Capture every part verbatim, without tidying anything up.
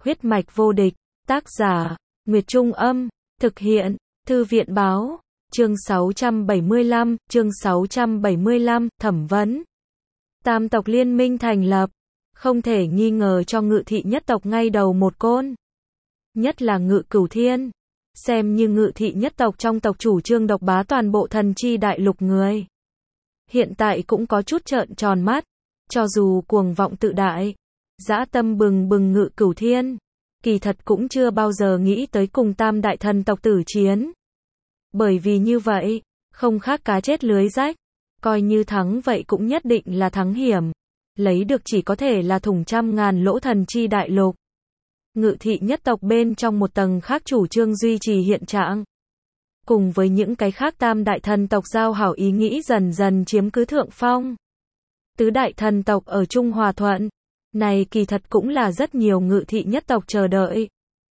Huyết mạch vô địch, tác giả, Nguyệt Trung Âm, thực hiện, Thư viện Báo, chương sáu trăm bảy mươi lăm, chương sáu trăm bảy mươi lăm, thẩm vấn. Tam tộc liên minh thành lập, không thể nghi ngờ cho Ngự thị nhất tộc ngay đầu một côn. Nhất là Ngự Cửu Thiên, xem như Ngự thị nhất tộc trong tộc chủ trương độc bá toàn bộ thần chi đại lục người. Hiện tại cũng có chút trợn tròn mắt, cho dù cuồng vọng tự đại, dã tâm bừng bừng Ngự Cửu Thiên, kỳ thật cũng chưa bao giờ nghĩ tới cùng tam đại thần tộc tử chiến. Bởi vì như vậy, không khác cá chết lưới rách, coi như thắng vậy cũng nhất định là thắng hiểm, lấy được chỉ có thể là thủng trăm ngàn lỗ thần chi đại lục. Ngự thị nhất tộc bên trong một tầng khác chủ trương duy trì hiện trạng, cùng với những cái khác tam đại thần tộc giao hảo ý nghĩ dần dần chiếm cứ thượng phong. Tứ đại thần tộc ở chung hòa thuận, này kỳ thật cũng là rất nhiều ngự thị nhất tộc chờ đợi.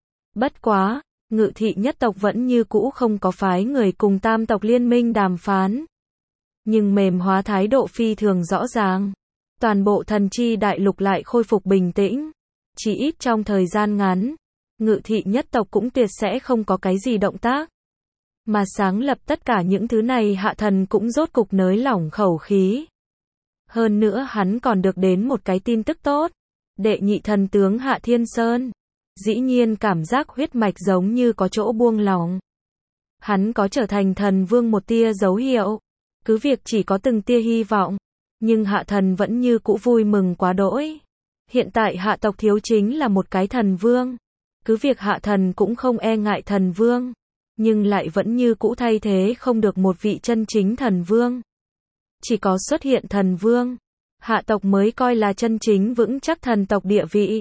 Bất quá, ngự thị nhất tộc vẫn như cũ không có phái người cùng tam tộc liên minh đàm phán. Nhưng mềm hóa thái độ phi thường rõ ràng. Toàn bộ thần chi đại lục lại khôi phục bình tĩnh. Chỉ ít trong thời gian ngắn, ngự thị nhất tộc cũng tuyệt sẽ không có cái gì động tác. Mà sáng lập tất cả những thứ này Hạ Thần cũng rốt cục nới lỏng khẩu khí. Hơn nữa hắn còn được đến một cái tin tức tốt. Đệ nhị thần tướng Hạ Thiên Sơn, dĩ nhiên cảm giác huyết mạch giống như có chỗ buông lỏng. Hắn có trở thành thần vương một tia dấu hiệu. Cứ việc chỉ có từng tia hy vọng, nhưng Hạ Thần vẫn như cũ vui mừng quá đỗi. Hiện tại Hạ tộc thiếu chính là một cái thần vương. Cứ việc Hạ Thần cũng không e ngại thần vương, nhưng lại vẫn như cũ thay thế không được một vị chân chính thần vương. Chỉ có xuất hiện thần vương, Hạ tộc mới coi là chân chính vững chắc thần tộc địa vị.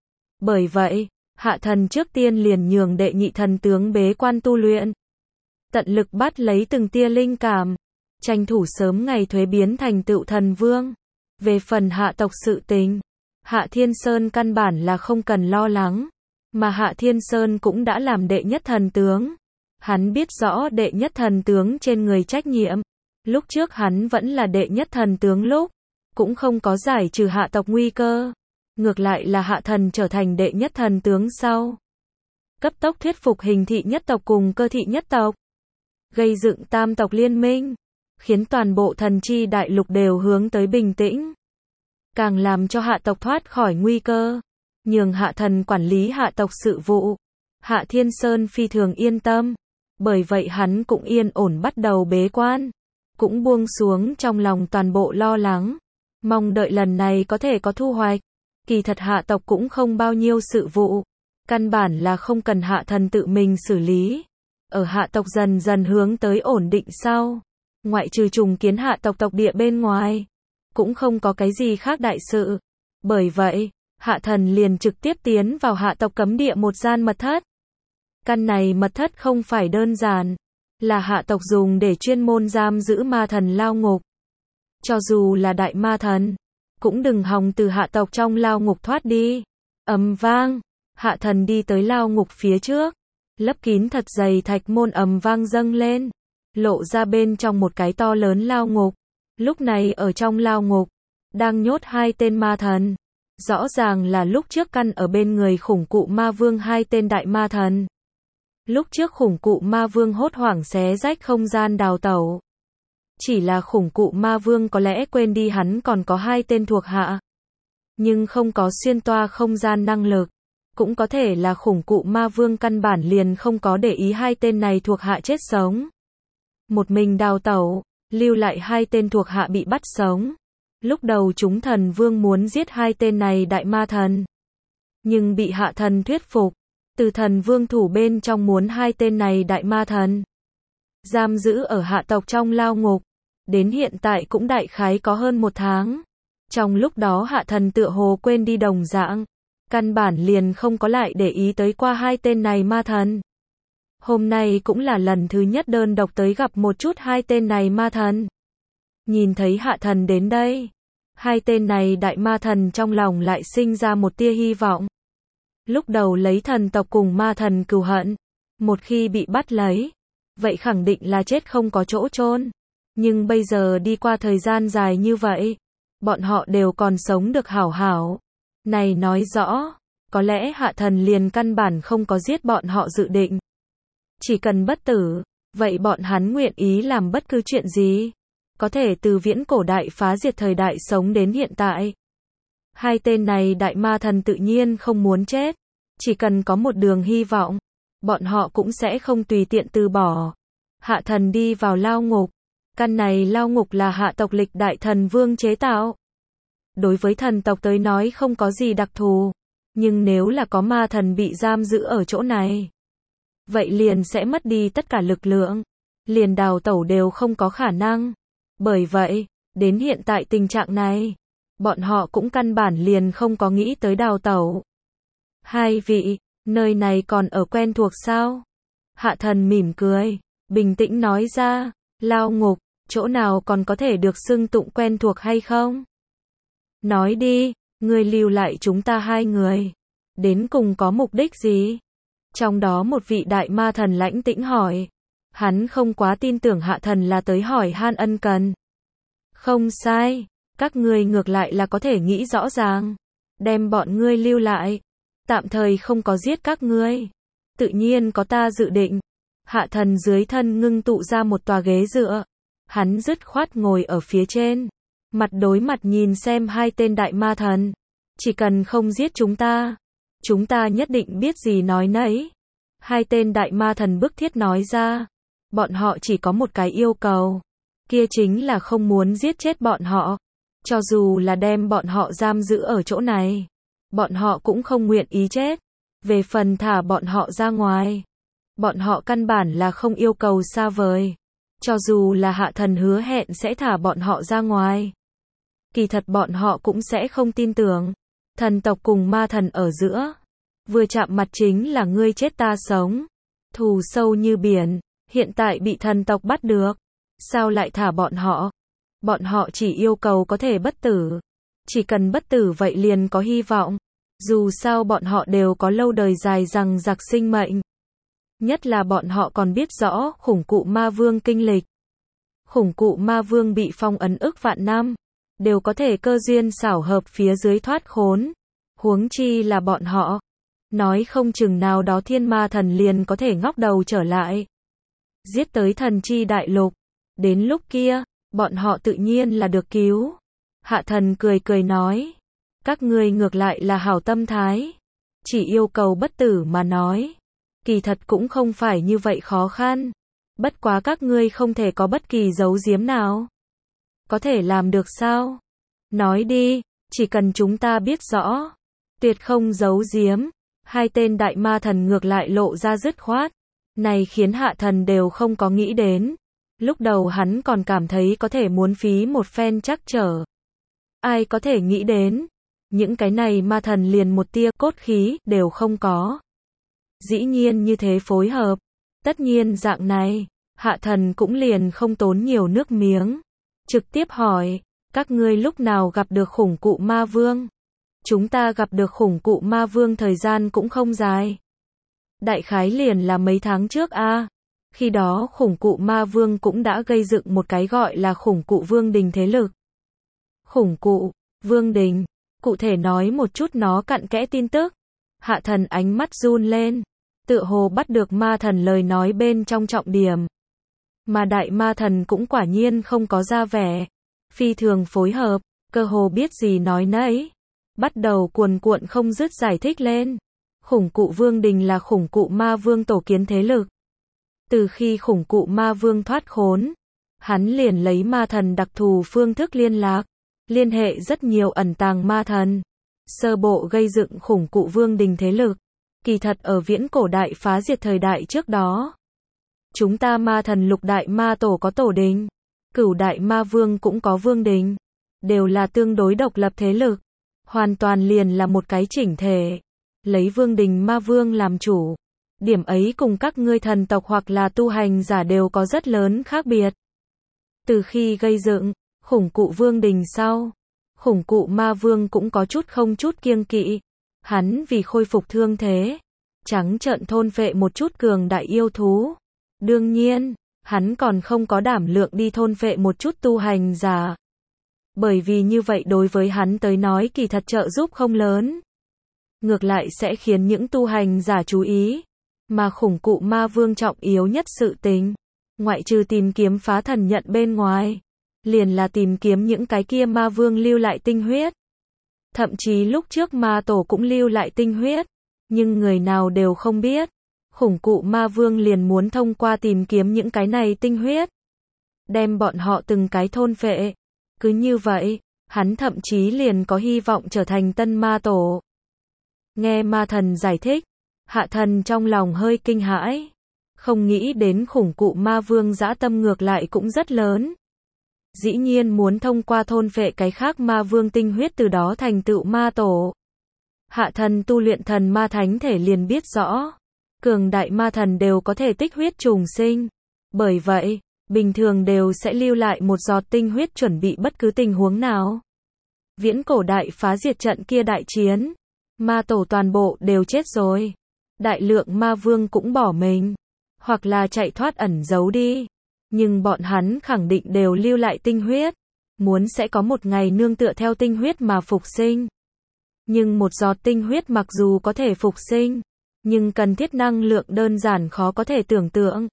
Bởi vậy, Hạ Thần trước tiên liền nhường đệ nhị thần tướng bế quan tu luyện, tận lực bắt lấy từng tia linh cảm, tranh thủ sớm ngày thuế biến thành tựu thần vương. Về phần Hạ tộc sự tình, Hạ Thiên Sơn căn bản là không cần lo lắng, mà Hạ Thiên Sơn cũng đã làm đệ nhất thần tướng. Hắn biết rõ đệ nhất thần tướng trên người trách nhiệm. Lúc trước hắn vẫn là đệ nhất thần tướng lúc, cũng không có giải trừ hạ tộc nguy cơ. Ngược lại là Hạ Thần trở thành đệ nhất thần tướng sau, cấp tốc thuyết phục Hình thị nhất tộc cùng Cơ thị nhất tộc, gây dựng tam tộc liên minh, khiến toàn bộ thần chi đại lục đều hướng tới bình tĩnh. Càng làm cho hạ tộc thoát khỏi nguy cơ, nhường Hạ Thần quản lý hạ tộc sự vụ. Hạ Thiên Sơn phi thường yên tâm, bởi vậy hắn cũng yên ổn bắt đầu bế quan, cũng buông xuống trong lòng toàn bộ lo lắng, mong đợi lần này có thể có thu hoạch. Kỳ thật hạ tộc cũng không bao nhiêu sự vụ, căn bản là không cần Hạ Thần tự mình xử lý. Ở hạ tộc dần dần hướng tới ổn định sau, ngoại trừ trùng kiến hạ tộc tộc địa bên ngoài, cũng không có cái gì khác đại sự. Bởi vậy, Hạ Thần liền trực tiếp tiến vào hạ tộc cấm địa một gian mật thất. Căn này mật thất không phải đơn giản, là hạ tộc dùng để chuyên môn giam giữ ma thần lao ngục. Cho dù là đại ma thần, cũng đừng hòng từ hạ tộc trong lao ngục thoát đi. Ầm vang, Hạ Thần đi tới lao ngục phía trước, lấp kín thật dày thạch môn ầm vang dâng lên, lộ ra bên trong một cái to lớn lao ngục. Lúc này ở trong lao ngục, đang nhốt hai tên ma thần. Rõ ràng là lúc trước căn ở bên người khủng cụ ma vương hai tên đại ma thần. Lúc trước khủng cụ ma vương hốt hoảng xé rách không gian đào tẩu. Chỉ là khủng cụ ma vương có lẽ quên đi hắn còn có hai tên thuộc hạ, nhưng không có xuyên toa không gian năng lực. Cũng có thể là khủng cụ ma vương căn bản liền không có để ý hai tên này thuộc hạ chết sống. Một mình đào tẩu, lưu lại hai tên thuộc hạ bị bắt sống. Lúc đầu chúng thần vương muốn giết hai tên này đại ma thần, nhưng bị Hạ Thần thuyết phục, từ thần vương thủ bên trong muốn hai tên này đại ma thần giam giữ ở hạ tộc trong lao ngục. Đến hiện tại cũng đại khái có hơn một tháng. Trong lúc đó Hạ Thần tựa hồ quên đi đồng dạng, căn bản liền không có lại để ý tới qua hai tên này ma thần. Hôm nay cũng là lần thứ nhất đơn độc tới gặp một chút hai tên này ma thần. Nhìn thấy Hạ Thần đến đây, hai tên này đại ma thần trong lòng lại sinh ra một tia hy vọng. Lúc đầu lấy thần tộc cùng ma thần cừu hận, một khi bị bắt lấy, vậy khẳng định là chết không có chỗ chôn. Nhưng bây giờ đi qua thời gian dài như vậy, bọn họ đều còn sống được hảo hảo. Này nói rõ, có lẽ hạ thần liền căn bản không có giết bọn họ dự định. Chỉ cần bất tử, vậy bọn hắn nguyện ý làm bất cứ chuyện gì. Có thể từ viễn cổ đại phá diệt thời đại sống đến hiện tại. Hai tên này đại ma thần tự nhiên không muốn chết. Chỉ cần có một đường hy vọng, bọn họ cũng sẽ không tùy tiện từ bỏ. Hạ thần đi vào lao ngục. Căn này lao ngục là hạ tộc lịch đại thần vương chế tạo. Đối với thần tộc tới nói không có gì đặc thù. Nhưng nếu là có ma thần bị giam giữ ở chỗ này, vậy liền sẽ mất đi tất cả lực lượng. Liền đào tẩu đều không có khả năng. Bởi vậy, đến hiện tại tình trạng này, bọn họ cũng căn bản liền không có nghĩ tới đào tẩu. Hai vị, nơi này còn ở quen thuộc sao? Hạ thần mỉm cười, bình tĩnh nói ra, lao ngục, chỗ nào còn có thể được xưng tụng quen thuộc hay không? Nói đi, ngươi lưu lại chúng ta hai người, đến cùng có mục đích gì? Trong đó một vị đại ma thần lãnh tĩnh hỏi. Hắn không quá tin tưởng hạ thần là tới hỏi han ân cần. Không sai, các ngươi ngược lại là có thể nghĩ rõ ràng. Đem bọn ngươi lưu lại, tạm thời không có giết các ngươi. Tự nhiên có ta dự định. Hạ thần dưới thân ngưng tụ ra một tòa ghế dựa. Hắn dứt khoát ngồi ở phía trên. Mặt đối mặt nhìn xem hai tên đại ma thần. Chỉ cần không giết chúng ta, chúng ta nhất định biết gì nói nấy. Hai tên đại ma thần bức thiết nói ra. Bọn họ chỉ có một cái yêu cầu. Kia chính là không muốn giết chết bọn họ. Cho dù là đem bọn họ giam giữ ở chỗ này, bọn họ cũng không nguyện ý chết. Về phần thả bọn họ ra ngoài, bọn họ căn bản là không yêu cầu xa vời. Cho dù là hạ thần hứa hẹn sẽ thả bọn họ ra ngoài, kỳ thật bọn họ cũng sẽ không tin tưởng. Thần tộc cùng ma thần ở giữa, vừa chạm mặt chính là ngươi chết ta sống. Thù sâu như biển, hiện tại bị thần tộc bắt được. Sao lại thả bọn họ? Bọn họ chỉ yêu cầu có thể bất tử. Chỉ cần bất tử vậy liền có hy vọng. Dù sao bọn họ đều có lâu đời dài dằng dặc sinh mệnh. Nhất là bọn họ còn biết rõ khủng cụ ma vương kinh lịch. Khủng cụ ma vương bị phong ấn ức vạn năm, đều có thể cơ duyên xảo hợp phía dưới thoát khốn. Huống chi là bọn họ. Nói không chừng nào đó thiên ma thần liền có thể ngóc đầu trở lại. Giết tới thần chi đại lục. Đến lúc kia, bọn họ tự nhiên là được cứu. Hạ thần cười cười nói. Các ngươi ngược lại là hảo tâm thái. Chỉ yêu cầu bất tử mà nói. Kỳ thật cũng không phải như vậy khó khăn. Bất quá các ngươi không thể có bất kỳ giấu giếm nào. Có thể làm được sao? Nói đi, chỉ cần chúng ta biết rõ. Tuyệt không giấu giếm. Hai tên đại ma thần ngược lại lộ ra dứt khoát. Này khiến hạ thần đều không có nghĩ đến. Lúc đầu hắn còn cảm thấy có thể muốn phí một phen trắc trở. Ai có thể nghĩ đến. Những cái này ma thần liền một tia cốt khí đều không có. Dĩ nhiên như thế phối hợp. Tất nhiên dạng này, hạ thần cũng liền không tốn nhiều nước miếng. Trực tiếp hỏi, các ngươi lúc nào gặp được khủng cụ ma vương? Chúng ta gặp được khủng cụ ma vương thời gian cũng không dài. Đại khái liền là mấy tháng trước a. À. Khi đó khủng cụ ma vương cũng đã gây dựng một cái gọi là khủng cụ vương đình thế lực. Khủng cụ, vương đình, cụ thể nói một chút nó cặn kẽ tin tức. Hạ thần ánh mắt run lên, tựa hồ bắt được ma thần lời nói bên trong trọng điểm. Mà đại ma thần cũng quả nhiên không có ra vẻ. Phi thường phối hợp, cơ hồ biết gì nói nấy. Bắt đầu cuồn cuộn không dứt giải thích lên. Khủng cụ vương đình là khủng cụ ma vương tổ kiến thế lực. Từ khi khủng cụ ma vương thoát khốn, hắn liền lấy ma thần đặc thù phương thức liên lạc, liên hệ rất nhiều ẩn tàng ma thần. Sơ bộ gây dựng khủng cụ vương đình thế lực. Kỳ thật ở viễn cổ đại phá diệt thời đại trước đó. Chúng ta ma thần lục đại ma tổ có tổ đình. Cửu đại ma vương cũng có vương đình. Đều là tương đối độc lập thế lực. Hoàn toàn liền là một cái chỉnh thể. Lấy vương đình ma vương làm chủ. Điểm ấy cùng các ngươi thần tộc hoặc là tu hành giả đều có rất lớn khác biệt. Từ khi gây dựng khủng cụ vương đình sau, khủng cụ ma vương cũng có chút không chút kiêng kỵ. Hắn vì khôi phục thương thế, trắng trợn thôn phệ một chút cường đại yêu thú. Đương nhiên, hắn còn không có đảm lượng đi thôn phệ một chút tu hành giả. Bởi vì như vậy đối với hắn tới nói kỳ thật trợ giúp không lớn. ngược lại sẽ khiến những tu hành giả chú ý. Mà khủng cụ ma vương trọng yếu nhất sự tình, ngoại trừ tìm kiếm phá thần nhận bên ngoài, liền là tìm kiếm những cái kia ma vương lưu lại tinh huyết. Thậm chí lúc trước ma tổ cũng lưu lại tinh huyết, nhưng người nào đều không biết, khủng cụ ma vương liền muốn thông qua tìm kiếm những cái này tinh huyết, đem bọn họ từng cái thôn phệ. Cứ như vậy, hắn thậm chí liền có hy vọng trở thành tân ma tổ. Nghe ma thần giải thích, Hạ Thần trong lòng hơi kinh hãi, không nghĩ đến khủng cụ ma vương dã tâm ngược lại cũng rất lớn. Dĩ nhiên muốn thông qua thôn phệ cái khác ma vương tinh huyết từ đó thành tựu ma tổ. Hạ Thần tu luyện thần ma thánh thể liền biết rõ, cường đại ma thần đều có thể tích huyết trùng sinh. Bởi vậy, bình thường đều sẽ lưu lại một giọt tinh huyết chuẩn bị bất cứ tình huống nào. Viễn cổ đại phá diệt trận kia đại chiến, ma tổ toàn bộ đều chết rồi. Đại lượng ma vương cũng bỏ mình, hoặc là chạy thoát ẩn giấu đi. Nhưng bọn hắn khẳng định đều lưu lại tinh huyết, muốn sẽ có một ngày nương tựa theo tinh huyết mà phục sinh. Nhưng một giọt tinh huyết mặc dù có thể phục sinh, nhưng cần thiết năng lượng đơn giản khó có thể tưởng tượng.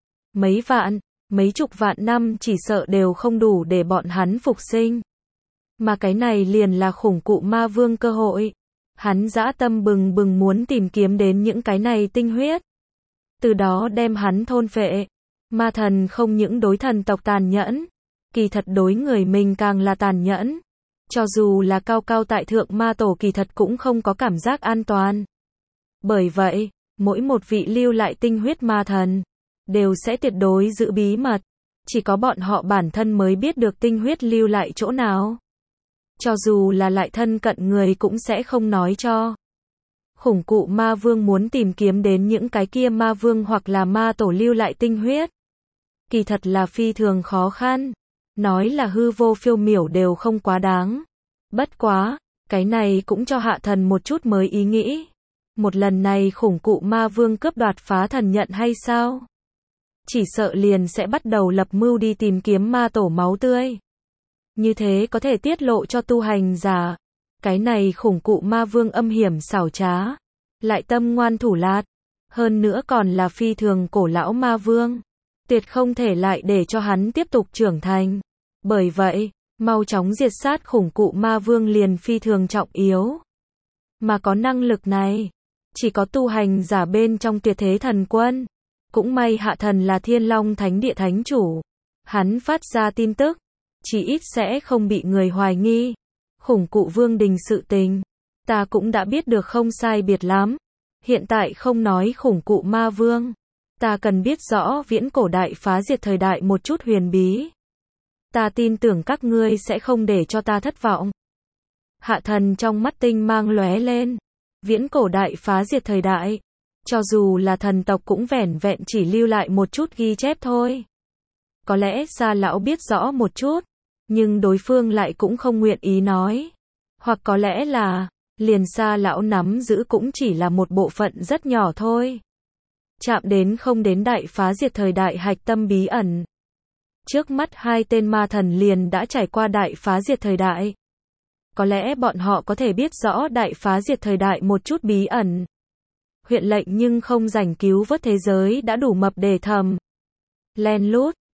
Mấy vạn, mấy chục vạn năm chỉ sợ đều không đủ để bọn hắn phục sinh. Mà cái này liền là khủng cụ ma vương cơ hội. Hắn dã tâm bừng bừng muốn tìm kiếm đến những cái này tinh huyết, từ đó đem hắn thôn phệ. Ma thần không những đối thần tộc tàn nhẫn, kỳ thật đối người mình càng là tàn nhẫn. Cho dù là cao cao tại thượng ma tổ kỳ thật cũng không có cảm giác an toàn. Bởi vậy, mỗi một vị lưu lại tinh huyết ma thần, đều sẽ tuyệt đối giữ bí mật. Chỉ có bọn họ bản thân mới biết được tinh huyết lưu lại chỗ nào. Cho dù là lại thân cận người cũng sẽ không nói cho. Khủng cụ ma vương muốn tìm kiếm đến những cái kia ma vương hoặc là ma tổ lưu lại tinh huyết. Kỳ thật là phi thường khó khăn. Nói là hư vô phiêu miểu đều không quá đáng. Bất quá, cái này cũng cho Hạ Thần một chút mới ý nghĩ. Một lần này khủng cụ ma vương cướp đoạt phá thần nhận hay sao? Chỉ sợ liền sẽ bắt đầu lập mưu đi tìm kiếm ma tổ máu tươi. Như thế có thể tiết lộ cho tu hành giả. Cái này khủng cụ ma vương âm hiểm xảo trá, lại tâm ngoan thủ lạt, hơn nữa còn là phi thường cổ lão ma vương. Tuyệt không thể lại để cho hắn tiếp tục trưởng thành. Bởi vậy, mau chóng diệt sát khủng cụ ma vương liền phi thường trọng yếu. Mà có năng lực này, chỉ có tu hành giả bên trong tuyệt thế thần quân. Cũng may Hạ Thần là Thiên Long Thánh Địa Thánh Chủ. Hắn phát ra tin tức, chỉ ít sẽ không bị người hoài nghi. Khủng cụ vương đình sự tình, ta cũng đã biết được không sai biệt lắm. Hiện tại không nói khủng cụ ma vương, ta cần biết rõ viễn cổ đại phá diệt thời đại một chút huyền bí. Ta tin tưởng các ngươi sẽ không để cho ta thất vọng. Hạ Thần trong mắt tinh mang lóe lên. Viễn cổ đại phá diệt thời đại, cho dù là thần tộc cũng vẻn vẹn chỉ lưu lại một chút ghi chép thôi. Có lẽ Sa lão biết rõ một chút, nhưng đối phương lại cũng không nguyện ý nói. Hoặc có lẽ là, liền Sa lão nắm giữ cũng chỉ là một bộ phận rất nhỏ thôi. Chạm đến không đến đại phá diệt thời đại hạch tâm bí ẩn. Trước mắt hai tên ma thần liền đã trải qua đại phá diệt thời đại. Có lẽ bọn họ có thể biết rõ đại phá diệt thời đại một chút bí ẩn. Huyện lệnh nhưng không rảnh cứu vớt thế giới đã đủ mập để thầm. Len lút,